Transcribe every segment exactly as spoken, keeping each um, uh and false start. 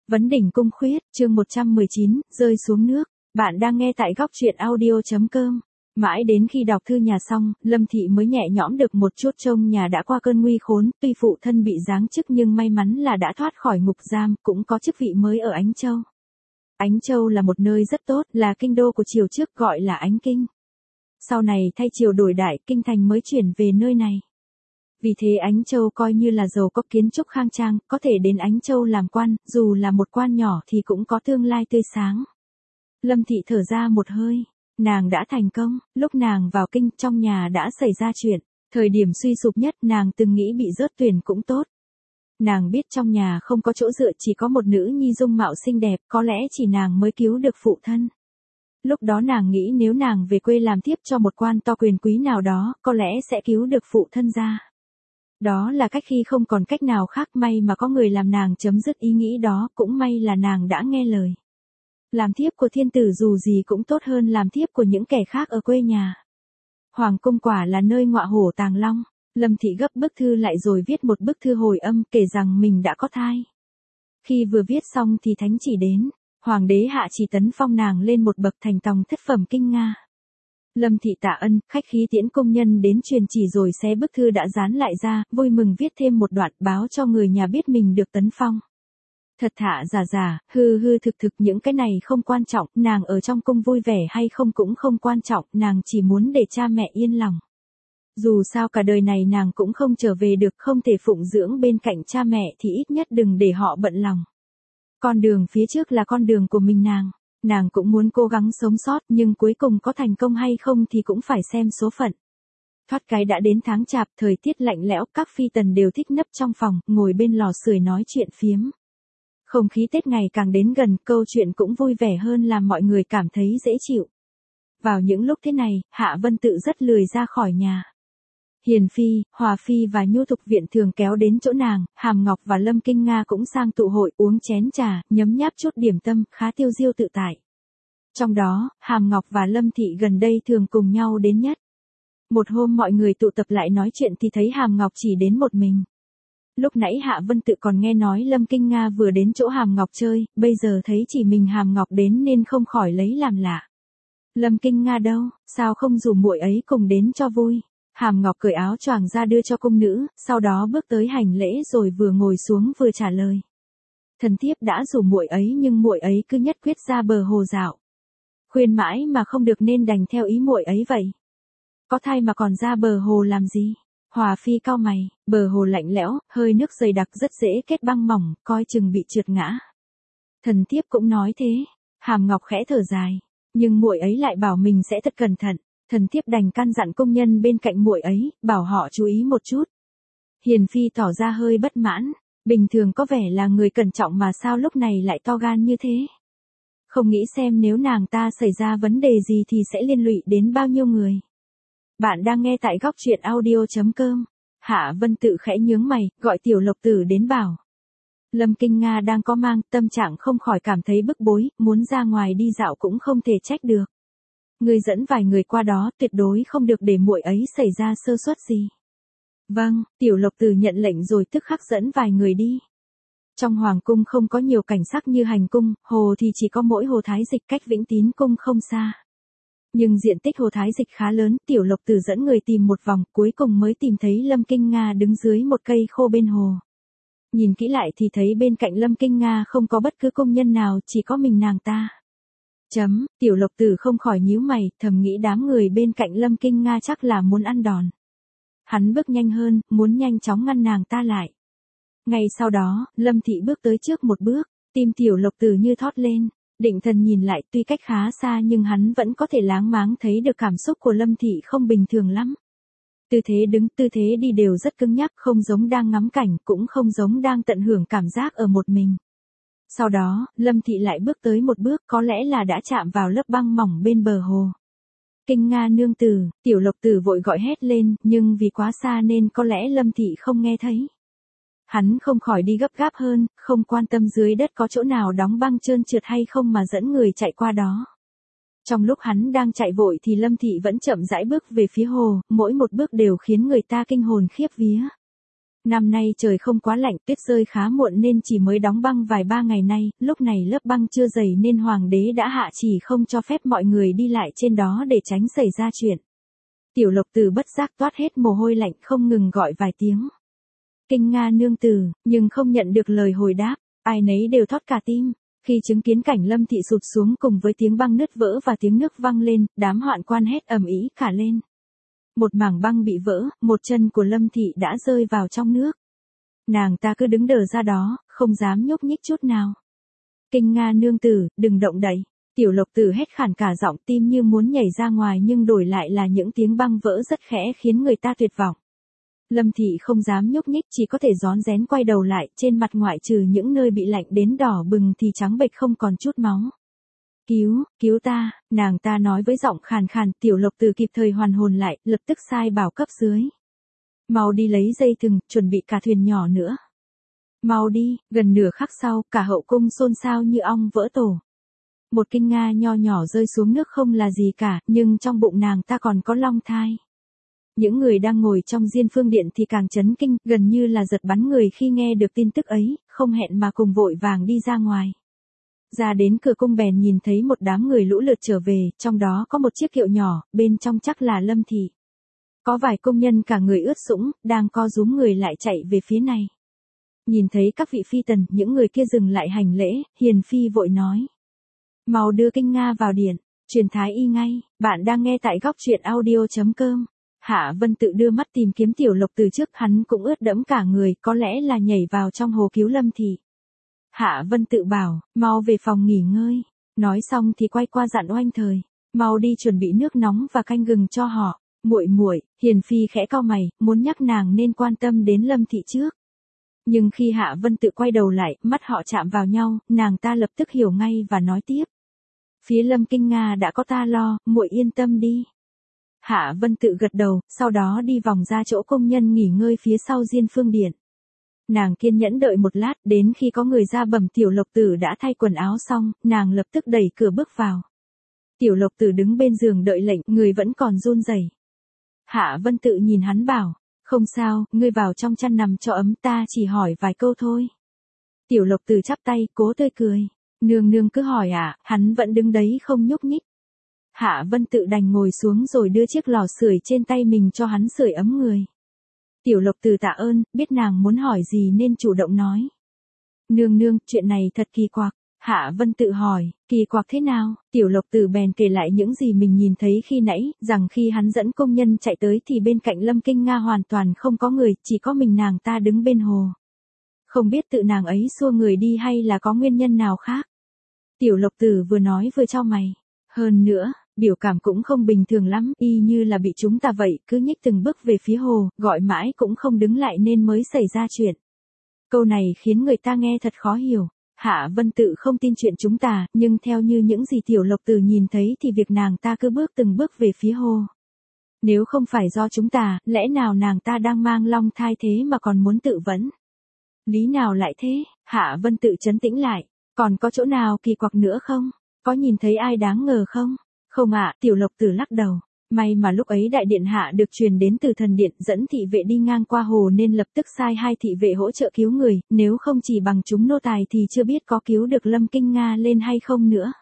Vấn đỉnh cung khuyết, chương một trăm mười chín, rơi xuống nước. Bạn đang nghe tại góc truyện audio chấm com. Mãi đến khi đọc thư nhà xong, Lâm Thị mới nhẹ nhõm được một chút, trông nhà đã qua cơn nguy khốn, tuy phụ thân bị giáng chức nhưng may mắn là đã thoát khỏi ngục giam, cũng có chức vị mới ở Ánh Châu. Ánh Châu là một nơi rất tốt, là kinh đô của triều trước gọi là Ánh Kinh. Sau này thay triều đổi đại, kinh thành mới chuyển về nơi này. Vì thế Ánh Châu coi như là giàu có, kiến trúc khang trang, có thể đến Ánh Châu làm quan, dù là một quan nhỏ thì cũng có tương lai tươi sáng. Lâm Thị thở ra một hơi, nàng đã thành công, lúc nàng vào kinh trong nhà đã xảy ra chuyện, thời điểm suy sụp nhất nàng từng nghĩ bị rớt tuyển cũng tốt. Nàng biết trong nhà không có chỗ dựa, chỉ có một nữ nhi dung mạo xinh đẹp, có lẽ chỉ nàng mới cứu được phụ thân. Lúc đó nàng nghĩ nếu nàng về quê làm thiếp cho một quan to quyền quý nào đó, có lẽ sẽ cứu được phụ thân ra. Đó là cách khi không còn cách nào khác, may mà có người làm nàng chấm dứt ý nghĩ đó, cũng may là nàng đã nghe lời. Làm thiếp của thiên tử dù gì cũng tốt hơn làm thiếp của những kẻ khác ở quê nhà. Hoàng cung quả là nơi ngọa hổ tàng long. Lâm Thị gấp bức thư lại rồi viết một bức thư hồi âm kể rằng mình đã có thai. Khi vừa viết xong thì thánh chỉ đến, hoàng đế hạ chỉ tấn phong nàng lên một bậc thành tòng thất phẩm kinh Nga. Lâm Thị tạ ân, khách khí tiễn công nhân đến truyền chỉ rồi xé bức thư đã dán lại ra, vui mừng viết thêm một đoạn báo cho người nhà biết mình được tấn phong. Thật thà giả giả, hư hư thực thực, những cái này không quan trọng, nàng ở trong cung vui vẻ hay không cũng không quan trọng, nàng chỉ muốn để cha mẹ yên lòng. Dù sao cả đời này nàng cũng không trở về được, không thể phụng dưỡng bên cạnh cha mẹ thì ít nhất đừng để họ bận lòng. Con đường phía trước là con đường của mình nàng. Nàng cũng muốn cố gắng sống sót, nhưng cuối cùng có thành công hay không thì cũng phải xem số phận. Thoát cái đã đến tháng chạp, thời tiết lạnh lẽo, các phi tần đều thích nấp trong phòng, ngồi bên lò sưởi nói chuyện phiếm. Không khí Tết ngày càng đến gần, câu chuyện cũng vui vẻ hơn, làm mọi người cảm thấy dễ chịu. Vào những lúc thế này, Hạ Vân Tự rất lười ra khỏi nhà. Hiền Phi, Hòa Phi và Nhu Thục Viện thường kéo đến chỗ nàng, Hàm Ngọc và Lâm Kinh Nga cũng sang tụ hội, uống chén trà, nhấm nháp chút điểm tâm, khá tiêu diêu tự tại. Trong đó, Hàm Ngọc và Lâm Thị gần đây thường cùng nhau đến nhất. Một hôm mọi người tụ tập lại nói chuyện thì thấy Hàm Ngọc chỉ đến một mình. Lúc nãy Hạ Vân Tự còn nghe nói Lâm Kinh Nga vừa đến chỗ Hàm Ngọc chơi, bây giờ thấy chỉ mình Hàm Ngọc đến nên không khỏi lấy làm lạ. Lâm Kinh Nga đâu, sao không rủ muội ấy cùng đến cho vui? Hàm Ngọc cởi áo choàng ra đưa cho cung nữ, sau đó bước tới hành lễ rồi vừa ngồi xuống vừa trả lời. Thần thiếp đã rủ muội ấy nhưng muội ấy cứ nhất quyết ra bờ hồ dạo. Khuyên mãi mà không được nên đành theo ý muội ấy vậy. Có thai mà còn ra bờ hồ làm gì? Hòa Phi cau mày, bờ hồ lạnh lẽo, hơi nước dày đặc rất dễ kết băng mỏng, coi chừng bị trượt ngã. Thần thiếp cũng nói thế. Hàm Ngọc khẽ thở dài, nhưng muội ấy lại bảo mình sẽ thật cẩn thận. Thần thiếp đành căn dặn công nhân bên cạnh muội ấy, bảo họ chú ý một chút. Hiền Phi tỏ ra hơi bất mãn, bình thường có vẻ là người cẩn trọng mà sao lúc này lại to gan như thế. Không nghĩ xem nếu nàng ta xảy ra vấn đề gì thì sẽ liên lụy đến bao nhiêu người. Bạn đang nghe tại góc truyện audio chấm com. Hạ Vân Tự khẽ nhướng mày, gọi Tiểu Lộc Tử đến bảo. Lâm Kinh Nga đang có mang, tâm trạng không khỏi cảm thấy bức bối, muốn ra ngoài đi dạo cũng không thể trách được. Người dẫn vài người qua đó, tuyệt đối không được để muội ấy xảy ra sơ suất gì. Vâng, Tiểu Lộc Tử nhận lệnh rồi tức khắc dẫn vài người đi. Trong hoàng cung không có nhiều cảnh sắc như hành cung, hồ thì chỉ có mỗi hồ Thái Dịch cách Vĩnh Tín cung không xa. Nhưng diện tích hồ Thái Dịch khá lớn, Tiểu Lộc Tử dẫn người tìm một vòng, cuối cùng mới tìm thấy Lâm Kinh Nga đứng dưới một cây khô bên hồ. Nhìn kỹ lại thì thấy bên cạnh Lâm Kinh Nga không có bất cứ công nhân nào, chỉ có mình nàng ta. Chấm, Tiểu Lộc Tử không khỏi nhíu mày, thầm nghĩ đám người bên cạnh Lâm Kinh Nga chắc là muốn ăn đòn. Hắn bước nhanh hơn, muốn nhanh chóng ngăn nàng ta lại. Ngay sau đó, Lâm Thị bước tới trước một bước, tim Tiểu Lộc Tử như thót lên, định thần nhìn lại, tuy cách khá xa nhưng hắn vẫn có thể láng máng thấy được cảm xúc của Lâm Thị không bình thường lắm. Tư thế đứng, tư thế đi đều rất cứng nhắc, không giống đang ngắm cảnh, cũng không giống đang tận hưởng cảm giác ở một mình. Sau đó, Lâm Thị lại bước tới một bước, có lẽ là đã chạm vào lớp băng mỏng bên bờ hồ. Kinh Nga nương tử, Tiểu Lộc Tử vội gọi hét lên, nhưng vì quá xa nên có lẽ Lâm Thị không nghe thấy. Hắn không khỏi đi gấp gáp hơn, không quan tâm dưới đất có chỗ nào đóng băng trơn trượt hay không mà dẫn người chạy qua đó. Trong lúc hắn đang chạy vội thì Lâm Thị vẫn chậm rãi bước về phía hồ, mỗi một bước đều khiến người ta kinh hồn khiếp vía. Năm nay trời không quá lạnh, tuyết rơi khá muộn nên chỉ mới đóng băng vài ba ngày nay, lúc này lớp băng chưa dày nên hoàng đế đã hạ chỉ không cho phép mọi người đi lại trên đó để tránh xảy ra chuyện. Tiểu Lộc Tử bất giác toát hết mồ hôi lạnh không ngừng gọi vài tiếng. Kinh Nga nương tử, nhưng không nhận được lời hồi đáp, ai nấy đều thót cả tim. Khi chứng kiến cảnh Lâm Thị sụt xuống cùng với tiếng băng nứt vỡ và tiếng nước văng lên, đám hoạn quan hét ầm ĩ cả lên. Một mảng băng bị vỡ, một chân của Lâm Thị đã rơi vào trong nước. Nàng ta cứ đứng đờ ra đó, không dám nhúc nhích chút nào. Kinh Nga nương tử, đừng động đậy. Tiểu Lộc Tử hét khản cả giọng, tim như muốn nhảy ra ngoài nhưng đổi lại là những tiếng băng vỡ rất khẽ khiến người ta tuyệt vọng. Lâm Thị không dám nhúc nhích, chỉ có thể rón rén quay đầu lại, trên mặt ngoại trừ những nơi bị lạnh đến đỏ bừng thì trắng bệch không còn chút máu. Cứu, cứu ta, nàng ta nói với giọng khàn khàn. Tiểu Lộc Tử kịp thời hoàn hồn lại, lập tức sai bảo cấp dưới. Mau đi lấy dây thừng, chuẩn bị cả thuyền nhỏ nữa. Mau đi. Gần nửa khắc sau, cả hậu cung xôn xao như ong vỡ tổ. Một Kinh Nga nho nhỏ rơi xuống nước không là gì cả, nhưng trong bụng nàng ta còn có long thai. Những người đang ngồi trong Diên Phương Điện thì càng chấn kinh, gần như là giật bắn người khi nghe được tin tức ấy, không hẹn mà cùng vội vàng đi ra ngoài. Ra đến cửa cung bèn nhìn thấy một đám người lũ lượt trở về, trong đó có một chiếc kiệu nhỏ, bên trong chắc là Lâm Thị. Có vài công nhân cả người ướt sũng, đang co rúm người lại chạy về phía này. Nhìn thấy các vị phi tần, những người kia dừng lại hành lễ, Hiền Phi vội nói. Mau đưa Kinh Nga vào điện, truyền thái y ngay. Bạn đang nghe tại góc truyện audio chấm com. Hạ Vân Tự đưa mắt tìm kiếm Tiểu Lộc Tử trước, hắn cũng ướt đẫm cả người, có lẽ là nhảy vào trong hồ cứu Lâm Thị. Hạ Vân Tự bảo, mau về phòng nghỉ ngơi. Nói xong thì quay qua dặn Oanh Thời, mau đi chuẩn bị nước nóng và canh gừng cho họ. Muội muội, Hiền Phi khẽ cau mày, muốn nhắc nàng nên quan tâm đến Lâm Thị trước. Nhưng khi Hạ Vân Tự quay đầu lại, mắt họ chạm vào nhau, nàng ta lập tức hiểu ngay và nói tiếp. Phía Lâm Kinh Nga đã có ta lo, muội yên tâm đi. Hạ Vân Tự gật đầu, sau đó đi vòng ra chỗ công nhân nghỉ ngơi phía sau Diên Phương Điện. Nàng kiên nhẫn đợi một lát, đến khi có người ra bẩm Tiểu Lộc Tử đã thay quần áo xong, nàng lập tức đẩy cửa bước vào. Tiểu Lộc Tử đứng bên giường đợi lệnh, người vẫn còn run rẩy. Hạ Vân Tự nhìn hắn bảo, không sao, ngươi vào trong chăn nằm cho ấm, ta chỉ hỏi vài câu thôi. Tiểu Lộc Tử chắp tay, cố tươi cười. Nương nương cứ hỏi à, hắn vẫn đứng đấy không nhúc nhích. Hạ Vân Tự đành ngồi xuống rồi đưa chiếc lò sưởi trên tay mình cho hắn sưởi ấm người. Tiểu Lộc Tử tạ ơn, biết nàng muốn hỏi gì nên chủ động nói. Nương nương, chuyện này thật kỳ quặc. Hạ Vân Tự hỏi, kỳ quặc thế nào? Tiểu Lộc Tử bèn kể lại những gì mình nhìn thấy khi nãy, rằng khi hắn dẫn công nhân chạy tới thì bên cạnh Lâm Kinh Nga hoàn toàn không có người, chỉ có mình nàng ta đứng bên hồ. Không biết tự nàng ấy xua người đi hay là có nguyên nhân nào khác. Tiểu Lộc Tử vừa nói vừa chau mày. Hơn nữa, biểu cảm cũng không bình thường lắm, y như là bị chúng ta vậy, cứ nhích từng bước về phía hồ, gọi mãi cũng không đứng lại nên mới xảy ra chuyện. Câu này khiến người ta nghe thật khó hiểu. Hạ Vân Tự không tin chuyện chúng ta, nhưng theo như những gì Tiểu Lộc Tử nhìn thấy thì việc nàng ta cứ bước từng bước về phía hồ. Nếu không phải do chúng ta, lẽ nào nàng ta đang mang long thai thế mà còn muốn tự vấn? Lý nào lại thế? Hạ Vân Tự trấn tĩnh lại. Còn có chỗ nào kỳ quặc nữa không? Có nhìn thấy ai đáng ngờ không? Không ạ, Tiểu Lộc Tử lắc đầu. May mà lúc ấy đại điện hạ được truyền đến từ thần điện, dẫn thị vệ đi ngang qua hồ nên lập tức sai hai thị vệ hỗ trợ cứu người, nếu không chỉ bằng chúng nô tài thì chưa biết có cứu được Lâm Kinh Nga lên hay không nữa.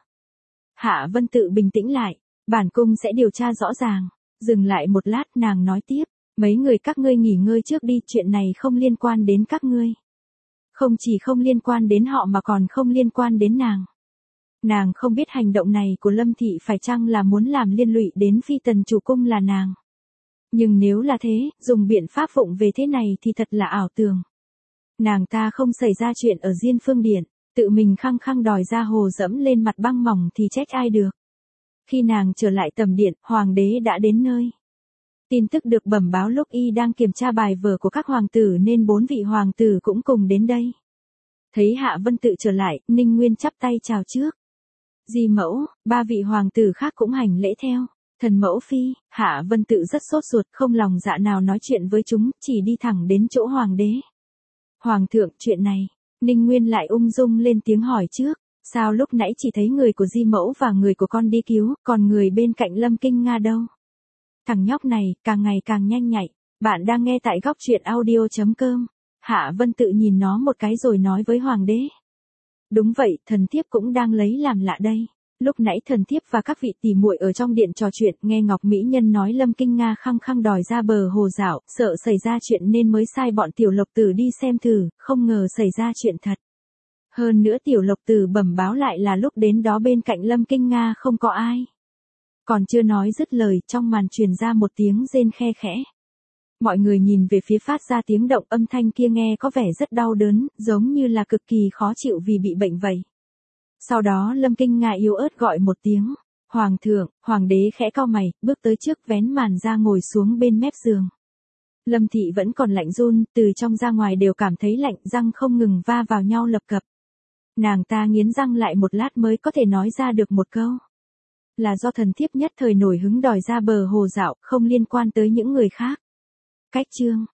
Hạ Vân Tự bình tĩnh lại, bản cung sẽ điều tra rõ ràng. Dừng lại một lát, nàng nói tiếp, mấy người các ngươi nghỉ ngơi trước đi, chuyện này không liên quan đến các ngươi. Không chỉ không liên quan đến họ mà còn không liên quan đến nàng. Nàng không biết hành động này của Lâm Thị phải chăng là muốn làm liên lụy đến phi tần chủ cung là nàng. Nhưng nếu là thế, dùng biện pháp vụng về thế này thì thật là ảo tưởng. Nàng ta không xảy ra chuyện ở Diên Phương Điện, tự mình khăng khăng đòi ra hồ dẫm lên mặt băng mỏng thì trách ai được. Khi nàng trở lại tầm điện, hoàng đế đã đến nơi. Tin tức được bẩm báo lúc y đang kiểm tra bài vở của các hoàng tử nên bốn vị hoàng tử cũng cùng đến đây. Thấy Hạ Vân Tự trở lại, Ninh Nguyên chắp tay chào trước. Di mẫu, ba vị hoàng tử khác cũng hành lễ theo. Thần mẫu phi, Hạ Vân Tự rất sốt ruột, không lòng dạ nào nói chuyện với chúng, chỉ đi thẳng đến chỗ hoàng đế. Hoàng thượng, chuyện này, Ninh Nguyên lại ung dung lên tiếng hỏi trước. Sao lúc nãy chỉ thấy người của Di mẫu và người của con đi cứu, còn người bên cạnh Lâm Kinh Nga đâu? Thằng nhóc này, càng ngày càng nhanh nhạy. Bạn đang nghe tại góc truyện audio chấm com. Hạ Vân tự nhìn nó một cái rồi nói với hoàng đế. Đúng vậy, thần thiếp cũng đang lấy làm lạ đây. Lúc nãy thần thiếp và các vị tỷ muội ở trong điện trò chuyện, nghe Ngọc Mỹ Nhân nói Lâm Kinh Nga khăng khăng đòi ra bờ hồ dạo, sợ xảy ra chuyện nên mới sai bọn Tiểu Lộc Tử đi xem thử, không ngờ xảy ra chuyện thật. Hơn nữa Tiểu Lộc Tử bẩm báo lại là lúc đến đó bên cạnh Lâm Kinh Nga không có ai. Còn chưa nói dứt lời, trong màn truyền ra một tiếng rên khe khẽ. Mọi người nhìn về phía phát ra tiếng động, âm thanh kia nghe có vẻ rất đau đớn, giống như là cực kỳ khó chịu vì bị bệnh vậy. Sau đó Lâm Kinh Nga yếu ớt gọi một tiếng. Hoàng thượng, hoàng đế khẽ cau mày, bước tới trước vén màn ra ngồi xuống bên mép giường. Lâm Thị vẫn còn lạnh run, từ trong ra ngoài đều cảm thấy lạnh, răng không ngừng va vào nhau lập cập. Nàng ta nghiến răng lại một lát mới có thể nói ra được một câu. Là do thần thiếp nhất thời nổi hứng đòi ra bờ hồ dạo, không liên quan tới những người khác. Cách chương